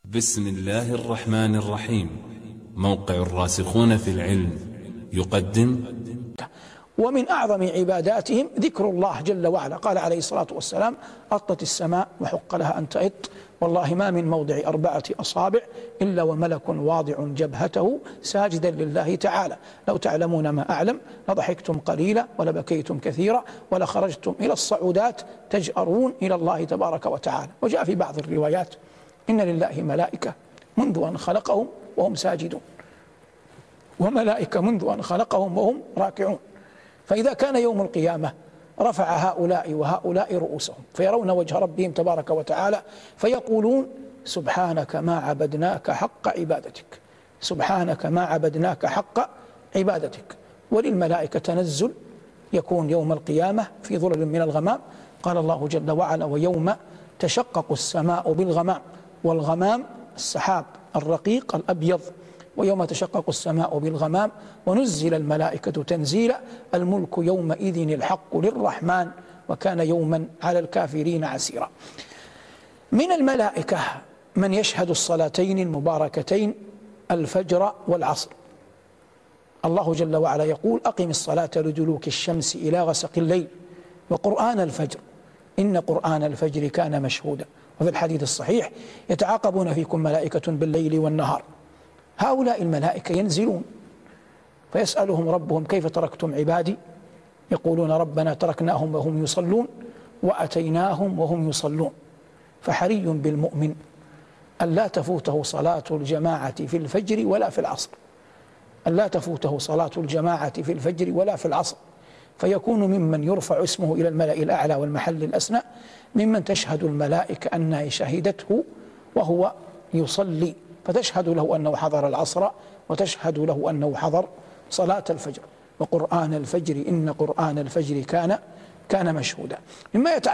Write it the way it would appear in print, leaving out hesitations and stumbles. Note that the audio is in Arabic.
بسم الله الرحمن الرحيم. موقع الراسخون في العلم يقدم. ومن أعظم عباداتهم ذكر الله جل وعلا. قال عليه الصلاة والسلام: أطت السماء وحق لها أن تئط، والله ما من موضع 4 أصابع إلا وملك واضع جبهته ساجدا لله تعالى، لو تعلمون ما أعلم لضحكتم قليلا ولبكيتم كثيرا ولخرجتم إلى الصعودات تجأرون إلى الله تبارك وتعالى. وجاء في بعض الروايات: إن لله ملائكة منذ أن خلقهم وهم ساجدون، وملائكة منذ أن خلقهم وهم راكعون. فإذا كان يوم القيامة رفع هؤلاء وهؤلاء رؤوسهم فيرون وجه ربهم تبارك وتعالى فيقولون: سبحانك ما عبدناك حق عبادتك، سبحانك ما عبدناك حق عبادتك. وللملائكة تنزل يكون يوم القيامة في ظلل من الغمام. قال الله جل وعلا: ويوم تشقق السماء بالغمام، والغمام السحاب الرقيق الأبيض. ويوم تشقق السماء بالغمام ونزل الملائكة تنزيلا، الملك يومئذ الحق للرحمن وكان يوما على الكافرين عسيرا. من الملائكة من يشهد الصلاتين المباركتين الفجر والعصر. الله جل وعلا يقول: أقم الصلاة لدلوك الشمس إلى غسق الليل وقرآن الفجر إن قرآن الفجر كان مشهودا. وفي الحديث الصحيح: يتعاقبون فيكم ملائكة بالليل والنهار. هؤلاء الملائكة ينزلون فيسألهم ربهم: كيف تركتم عبادي؟ يقولون: ربنا تركناهم وهم يصلون وأتيناهم وهم يصلون. فحري بالمؤمن أن لا تفوته صلاة الجماعة في الفجر ولا في العصر، أن لا تفوته صلاة الجماعة في الفجر ولا في العصر، فيكون ممن يرفع اسمه إلى الملأ الأعلى والمحل الأسنى، ممن تشهد الملائكة أنها شهدته وهو يصلي، فتشهد له أنه حضر العصر وتشهد له أنه حضر صلاة الفجر. وقرآن الفجر إن قرآن الفجر كان مشهودا. مما